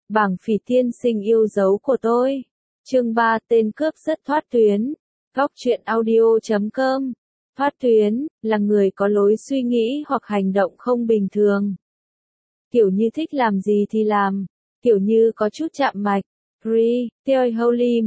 Bảng Phỉ tiên sinh yêu dấu của tôi. Chương 3 tên cướp rất thoát tuyến. Góc truyện audio.com. Thoát tuyến là người có lối suy nghĩ hoặc hành động không bình thường. Kiểu như thích làm gì thì làm, kiểu như có chút chạm mạch. Theo Holy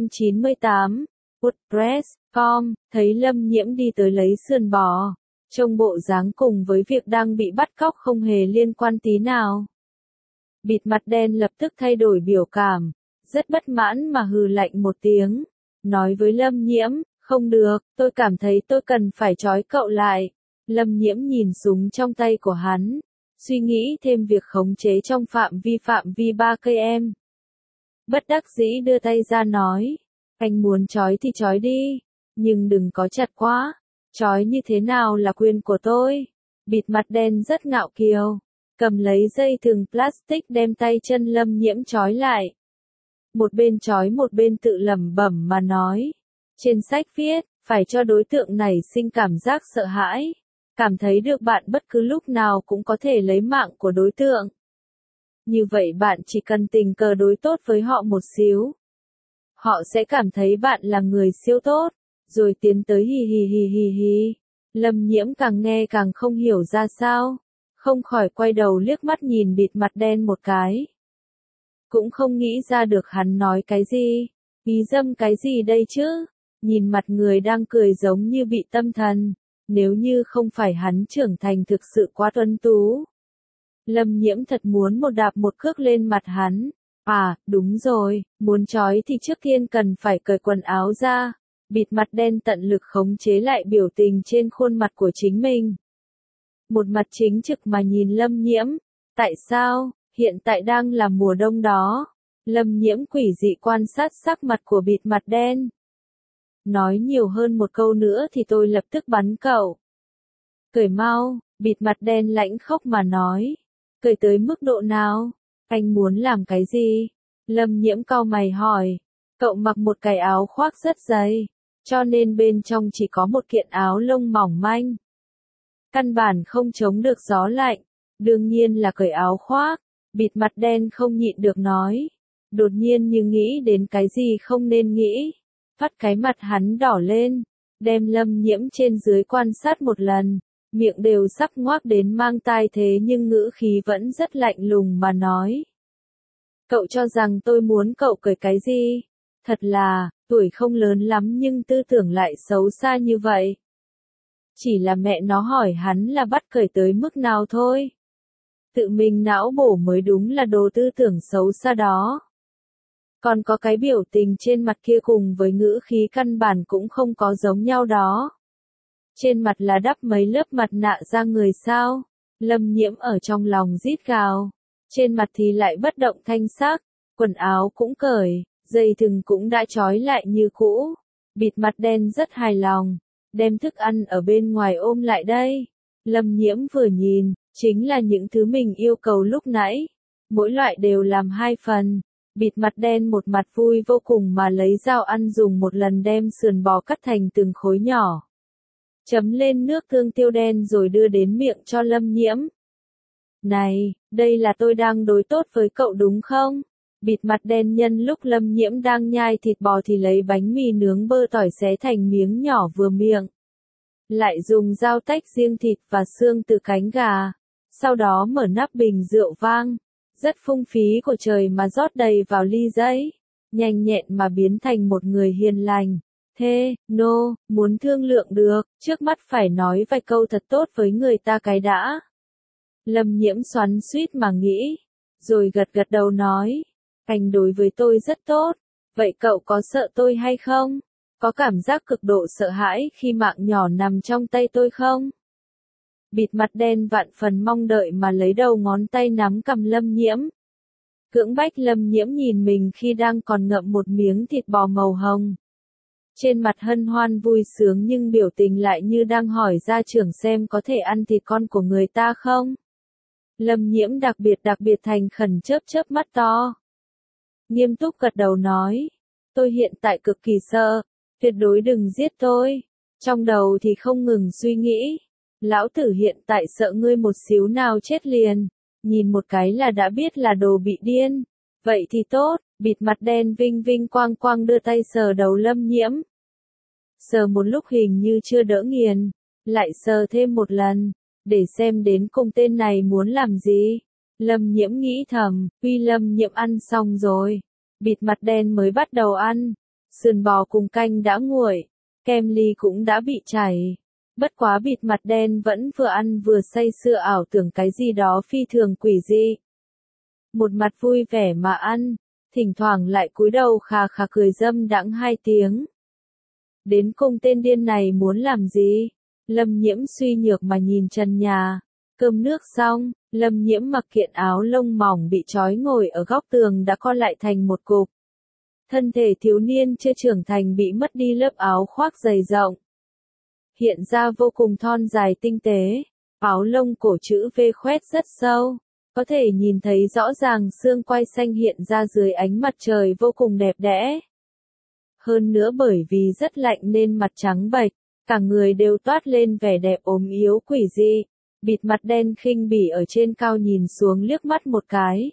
198, WordPress.com, thấy Lâm Nhiễm đi tới lấy sườn bò. Trông bộ dáng cùng với việc đang bị bắt cóc không hề liên quan tí nào. Bịt mặt đen lập tức thay đổi biểu cảm, rất bất mãn mà hừ lạnh một tiếng, nói với Lâm Nhiễm, không được, tôi cảm thấy tôi cần phải trói cậu lại. Lâm Nhiễm nhìn súng trong tay của hắn, suy nghĩ thêm việc khống chế trong phạm vi 3 cây em. Bất đắc dĩ đưa tay ra nói, anh muốn trói thì trói đi, nhưng đừng có chặt quá, trói như thế nào là quyền của tôi. Bịt mặt đen rất ngạo kiều, cầm lấy dây thừng plastic đem tay chân Lâm Nhiễm trói lại. Một bên trói một bên tự lẩm bẩm mà nói, trên sách viết, phải cho đối tượng này sinh cảm giác sợ hãi, cảm thấy được bạn bất cứ lúc nào cũng có thể lấy mạng của đối tượng. Như vậy bạn chỉ cần tình cờ đối tốt với họ một xíu. Họ sẽ cảm thấy bạn là người siêu tốt, rồi tiến tới hì hì hì hì hì. Lâm Nhiễm càng nghe càng không hiểu ra sao, không khỏi quay đầu liếc mắt nhìn bịt mặt đen một cái. Cũng không nghĩ ra được hắn nói cái gì, ý dâm cái gì đây chứ, nhìn mặt người đang cười giống như bị tâm thần, nếu như không phải hắn trưởng thành thực sự quá tuấn tú. Lâm Nhiễm thật muốn một đạp một cước lên mặt hắn. À, đúng rồi, muốn trói thì trước tiên cần phải cởi quần áo ra. Bịt mặt đen tận lực khống chế lại biểu tình trên khuôn mặt của chính mình. Một mặt chính trực mà nhìn Lâm Nhiễm. Tại sao, hiện tại đang là mùa đông đó. Lâm Nhiễm quỷ dị quan sát sắc mặt của bịt mặt đen. Nói nhiều hơn một câu nữa thì tôi lập tức bắn cậu. Cởi mau, bịt mặt đen lãnh khốc mà nói. Cởi tới mức độ nào? Anh muốn làm cái gì? Lâm Nhiễm cau mày hỏi. Cậu mặc một cái áo khoác rất dày, cho nên bên trong chỉ có một kiện áo lông mỏng manh. Căn bản không chống được gió lạnh, đương nhiên là cởi áo khoác. Bịt mặt đen không nhịn được nói. Đột nhiên như nghĩ đến cái gì không nên nghĩ. Phát cái mặt hắn đỏ lên, đem Lâm Nhiễm trên dưới quan sát một lần. Miệng đều sắp ngoác đến mang tai thế nhưng ngữ khí vẫn rất lạnh lùng mà nói. Cậu cho rằng tôi muốn cậu cởi cái gì? Thật là, tuổi không lớn lắm nhưng tư tưởng lại xấu xa như vậy. Chỉ là mẹ nó hỏi hắn là bắt cởi tới mức nào thôi. Tự mình não bổ mới đúng là đồ tư tưởng xấu xa đó. Còn có cái biểu tình trên mặt kia cùng với ngữ khí căn bản cũng không có giống nhau đó. Trên mặt là đắp mấy lớp mặt nạ ra người sao? Lâm Nhiễm ở trong lòng rít gào. Trên mặt thì lại bất động thanh sắc, quần áo cũng cởi, dây thừng cũng đã trói lại như cũ. Bịt mặt đen rất hài lòng, đem thức ăn ở bên ngoài ôm lại đây. Lâm Nhiễm vừa nhìn, chính là những thứ mình yêu cầu lúc nãy. Mỗi loại đều làm 2 phần. Bịt mặt đen một mặt vui vô cùng mà lấy dao ăn dùng một lần đem sườn bò cắt thành từng khối nhỏ. Chấm lên nước tương tiêu đen rồi đưa đến miệng cho Lâm Nhiễm. Này, đây là tôi đang đối tốt với cậu đúng không? Bịt mặt đen nhân lúc Lâm Nhiễm đang nhai thịt bò thì lấy bánh mì nướng bơ tỏi xé thành miếng nhỏ vừa miệng. Lại dùng dao tách riêng thịt và xương từ cánh gà. Sau đó mở nắp bình rượu vang. Rất phung phí của trời mà rót đầy vào ly giấy. Nhanh nhẹn mà biến thành một người hiền lành. Thế, muốn thương lượng được, trước mắt phải nói vài câu thật tốt với người ta cái đã. Lâm Nhiễm xoắn xuýt mà nghĩ, rồi gật đầu nói, anh đối với tôi rất tốt, vậy cậu có sợ tôi hay không? Có cảm giác cực độ sợ hãi khi mạng nhỏ nằm trong tay tôi không? Bịt mặt đen vạn phần mong đợi mà lấy đầu ngón tay nắm cầm Lâm Nhiễm. Cưỡng bách Lâm Nhiễm nhìn mình khi đang còn ngậm một miếng thịt bò màu hồng. Trên mặt hân hoan vui sướng nhưng biểu tình lại như đang hỏi gia trưởng xem có thể ăn thịt con của người ta không. Lâm Nhiễm đặc biệt thành khẩn chớp mắt to. Nghiêm túc gật đầu nói, tôi hiện tại cực kỳ sợ, tuyệt đối đừng giết tôi. Trong đầu thì không ngừng suy nghĩ, lão tử hiện tại sợ ngươi một xíu nào chết liền, nhìn một cái là đã biết là đồ bị điên. Vậy thì tốt, bịt mặt đen vinh vinh quang quang đưa tay sờ đầu Lâm Nhiễm. Sờ một lúc hình như chưa đỡ nghiền, lại sờ thêm một lần, để xem đến cùng tên này muốn làm gì. Lâm Nhiễm nghĩ thầm, uy Lâm Nhiễm ăn xong rồi. Bịt mặt đen mới bắt đầu ăn, sườn bò cùng canh đã nguội, kem ly cũng đã bị chảy. Bất quá bịt mặt đen vẫn vừa ăn vừa say sưa ảo tưởng cái gì đó phi thường quỷ dị. Một mặt vui vẻ mà ăn, thỉnh thoảng lại cúi đầu khà khà cười dâm đãng 2 tiếng. Đến cùng tên điên này muốn làm gì? Lâm Nhiễm suy nhược mà nhìn trần nhà. Cơm nước xong, Lâm Nhiễm mặc kiện áo lông mỏng bị trói ngồi ở góc tường đã co lại thành một cục. Thân thể thiếu niên chưa trưởng thành bị mất đi lớp áo khoác dày rộng. Hiện ra vô cùng thon dài tinh tế, áo lông cổ chữ V khoét rất sâu, có thể nhìn thấy rõ ràng xương quai xanh hiện ra dưới ánh mặt trời vô cùng đẹp đẽ. Hơn nữa bởi vì rất lạnh nên mặt trắng bệch, cả người đều toát lên vẻ đẹp ốm yếu quỷ dị. Bịt mặt đen khinh bỉ ở trên cao nhìn xuống liếc mắt một cái.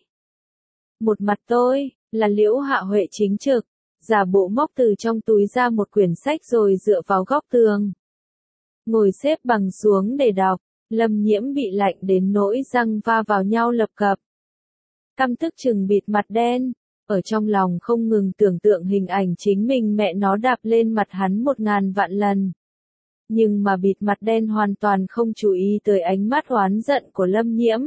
Một mặt tôi, là Liễu Hạ Huệ chính trực, giả bộ móc từ trong túi ra một quyển sách rồi dựa vào góc tường. Ngồi xếp bằng xuống để đọc, Lâm Nhiễm bị lạnh đến nỗi răng va vào nhau lập cập. Căm tức chừng bịt mặt đen, ở trong lòng không ngừng tưởng tượng hình ảnh chính mình mẹ nó đạp lên mặt hắn 1000 vạn lần. Nhưng mà bịt mặt đen hoàn toàn không chú ý tới ánh mắt oán giận của Lâm Nhiễm.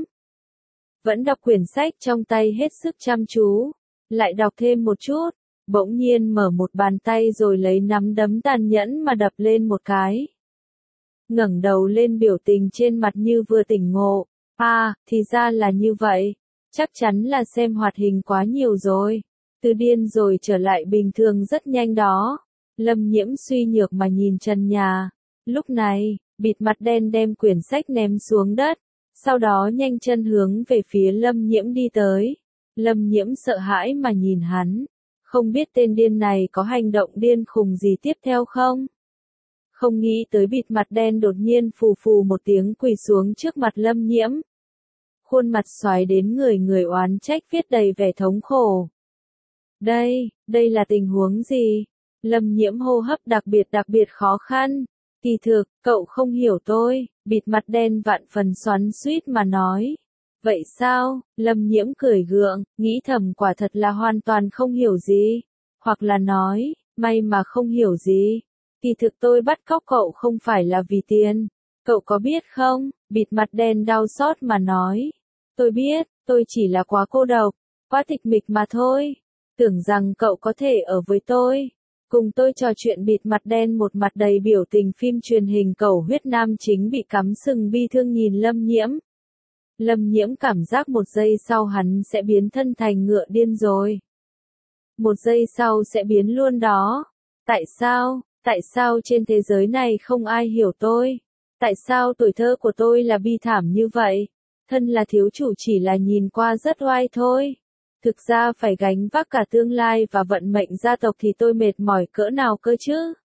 Vẫn đọc quyển sách trong tay hết sức chăm chú, lại đọc thêm một chút, bỗng nhiên mở một bàn tay rồi lấy nắm đấm tàn nhẫn mà đập lên một cái. Ngẩng đầu lên biểu tình trên mặt như vừa tỉnh ngộ, thì ra là như vậy, chắc chắn là xem hoạt hình quá nhiều rồi, từ điên rồi trở lại bình thường rất nhanh đó. Lâm Nhiễm suy nhược mà nhìn trần nhà. Lúc này, bịt mặt đen đem quyển sách ném xuống đất, sau đó nhanh chân hướng về phía Lâm Nhiễm đi tới. Lâm Nhiễm sợ hãi mà nhìn hắn, không biết tên điên này có hành động điên khùng gì tiếp theo không? Không nghĩ tới bịt mặt đen đột nhiên phù phù một tiếng quỳ xuống trước mặt Lâm Nhiễm. Khuôn mặt xoáy đến người oán trách viết đầy vẻ thống khổ. Đây là tình huống gì? Lâm Nhiễm hô hấp đặc biệt khó khăn. Kỳ thực, cậu không hiểu tôi, bịt mặt đen vạn phần xoắn xuýt mà nói. Vậy sao? Lâm Nhiễm cười gượng, nghĩ thầm quả thật là hoàn toàn không hiểu gì. Hoặc là nói, may mà không hiểu gì. Kỳ thực tôi bắt cóc cậu không phải là vì tiền. Cậu có biết không? Bịt mặt đen đau xót mà nói. Tôi biết, tôi chỉ là quá cô độc, quá tịch mịch mà thôi. Tưởng rằng cậu có thể ở với tôi. Cùng tôi trò chuyện bịt mặt đen một mặt đầy biểu tình phim truyền hình cầu huyết nam chính bị cắm sừng bi thương nhìn Lâm Nhiễm. Lâm Nhiễm cảm giác một giây sau hắn sẽ biến thân thành ngựa điên rồi. Một giây sau sẽ biến luôn đó. Tại sao trên thế giới này không ai hiểu tôi? Tại sao tuổi thơ của tôi là bi thảm như vậy? Thân là thiếu chủ chỉ là nhìn qua rất oai thôi. Thực ra phải gánh vác cả tương lai và vận mệnh gia tộc thì tôi mệt mỏi cỡ nào cơ chứ?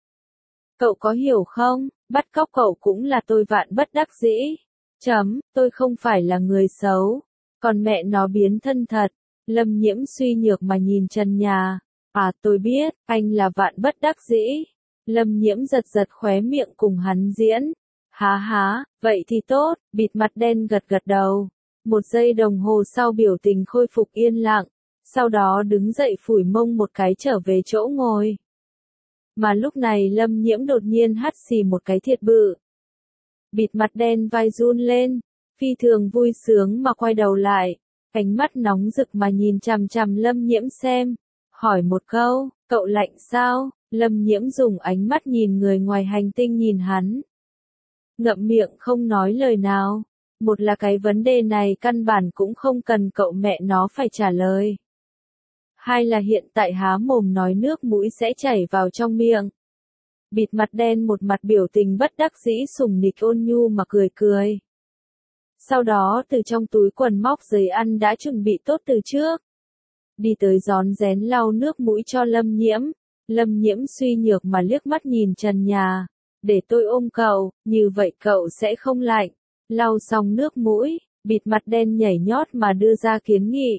Cậu có hiểu không? Bắt cóc cậu cũng là tôi vạn bất đắc dĩ. Tôi không phải là người xấu. Còn mẹ nó biến thân thật. Lâm Nhiễm suy nhược mà nhìn trần nhà. Tôi biết, anh là vạn bất đắc dĩ. Lâm Nhiễm giật khóe miệng cùng hắn diễn. Há, vậy thì tốt, bịt mặt đen gật đầu. 1 giây đồng hồ sau biểu tình khôi phục yên lặng, sau đó đứng dậy phủi mông một cái trở về chỗ ngồi. Mà lúc này Lâm Nhiễm đột nhiên hắt xì một cái thiệt bự. Bịt mặt đen vai run lên, phi thường vui sướng mà quay đầu lại, ánh mắt nóng rực mà nhìn chằm chằm Lâm Nhiễm xem, hỏi một câu, cậu lạnh sao? Lâm Nhiễm dùng ánh mắt nhìn người ngoài hành tinh nhìn hắn. Ngậm miệng không nói lời nào. Một là cái vấn đề này căn bản cũng không cần cậu mẹ nó phải trả lời. Hai là hiện tại há mồm nói nước mũi sẽ chảy vào trong miệng. Bịt mặt đen một mặt biểu tình bất đắc dĩ sùng nịch ôn nhu mà cười. Sau đó từ trong túi quần móc giấy ăn đã chuẩn bị tốt từ trước. Đi tới rón rén lau nước mũi cho Lâm Nhiễm. Lâm Nhiễm suy nhược mà liếc mắt nhìn trần nhà. Để tôi ôm cậu, như vậy cậu sẽ không lạnh. Lau xong nước mũi, bịt mặt đen nhảy nhót mà đưa ra kiến nghị.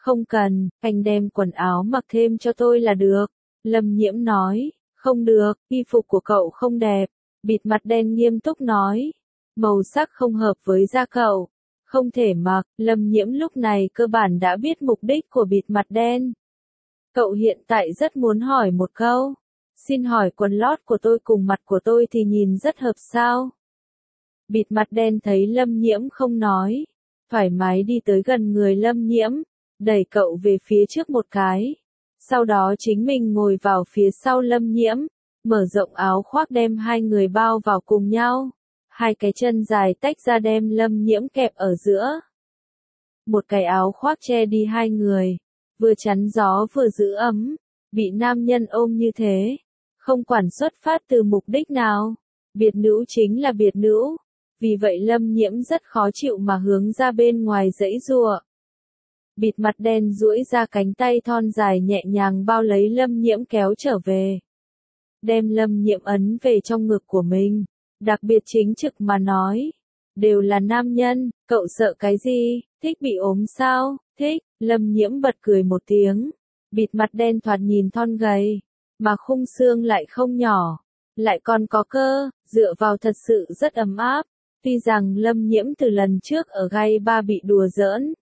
Không cần, anh đem quần áo mặc thêm cho tôi là được. Lâm Nhiễm nói, không được, y phục của cậu không đẹp. Bịt mặt đen nghiêm túc nói, màu sắc không hợp với da cậu, không thể mặc. Lâm Nhiễm lúc này cơ bản đã biết mục đích của bịt mặt đen. Cậu hiện tại rất muốn hỏi một câu, xin hỏi quần lót của tôi cùng mặt của tôi thì nhìn rất hợp sao? Bịt mặt đen thấy Lâm Nhiễm không nói, thoải mái đi tới gần người Lâm Nhiễm, đẩy cậu về phía trước một cái. Sau đó chính mình ngồi vào phía sau Lâm Nhiễm, mở rộng áo khoác đem hai người bao vào cùng nhau. Hai cái chân dài tách ra đem Lâm Nhiễm kẹp ở giữa. Một cái áo khoác che đi hai người, vừa chắn gió vừa giữ ấm, bị nam nhân ôm như thế. Không quản xuất phát từ mục đích nào, biệt nữ chính là biệt nữ. Vì vậy Lâm Nhiễm rất khó chịu mà hướng ra bên ngoài giãy giụa. Bịt mặt đen duỗi ra cánh tay thon dài nhẹ nhàng bao lấy Lâm Nhiễm kéo trở về. Đem Lâm Nhiễm ấn về trong ngực của mình. Đặc biệt chính trực mà nói. Đều là nam nhân, cậu sợ cái gì, thích bị ốm sao, thích. Lâm Nhiễm bật cười một tiếng. Bịt mặt đen thoạt nhìn thon gầy, mà khung xương lại không nhỏ, lại còn có cơ, dựa vào thật sự rất ấm áp. Tuy rằng Lâm Nhiễm từ lần trước ở gai ba bị đùa giỡn,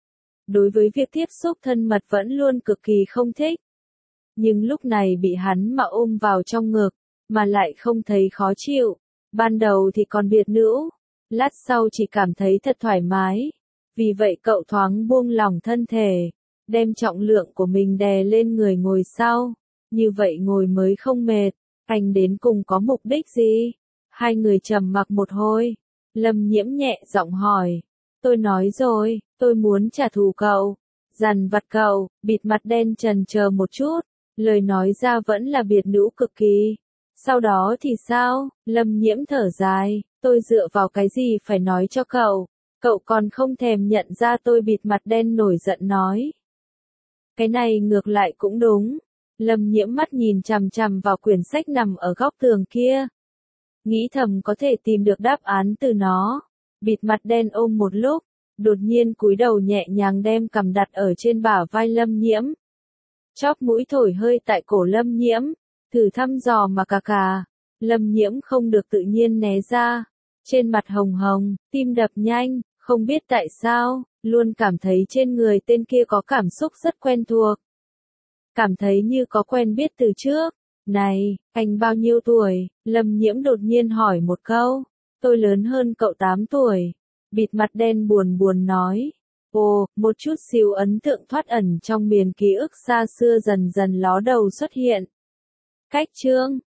đối với việc tiếp xúc thân mật vẫn luôn cực kỳ không thích. Nhưng lúc này bị hắn mà ôm vào trong ngực, mà lại không thấy khó chịu. Ban đầu thì còn biệt nữ, lát sau chỉ cảm thấy thật thoải mái. Vì vậy cậu thoáng buông lỏng thân thể, đem trọng lượng của mình đè lên người ngồi sau. Như vậy ngồi mới không mệt. Anh đến cùng có mục đích gì? Hai người trầm mặc một hồi. Lâm Nhiễm nhẹ giọng hỏi. Tôi nói rồi, tôi muốn trả thù cậu. Dằn vặt cậu. Bịt mặt đen chần chờ một chút. Lời nói ra vẫn là biệt nữ cực kỳ. Sau đó thì sao? Lâm Nhiễm thở dài. Tôi dựa vào cái gì phải nói cho cậu? Cậu còn không thèm nhận ra tôi. Bịt mặt đen nổi giận nói. Cái này ngược lại cũng đúng. Lâm Nhiễm mắt nhìn chằm chằm vào quyển sách nằm ở góc tường kia. Nghĩ thầm có thể tìm được đáp án từ nó. Bịt mặt đen ôm một lúc, đột nhiên cúi đầu nhẹ nhàng đem cằm đặt ở trên bả vai Lâm Nhiễm. Chóp mũi thổi hơi tại cổ Lâm Nhiễm, thử thăm dò mà cà. Lâm Nhiễm không được tự nhiên né ra, trên mặt hồng hồng, tim đập nhanh, không biết tại sao, luôn cảm thấy trên người tên kia có cảm xúc rất quen thuộc. Cảm thấy như có quen biết từ trước. Này, anh bao nhiêu tuổi? Lâm Nhiễm đột nhiên hỏi một câu. Tôi lớn hơn cậu 8 tuổi. Bịt mặt đen buồn buồn nói. Ồ, một chút xíu ấn tượng thoát ẩn trong miền ký ức xa xưa dần dần ló đầu xuất hiện. Cách chương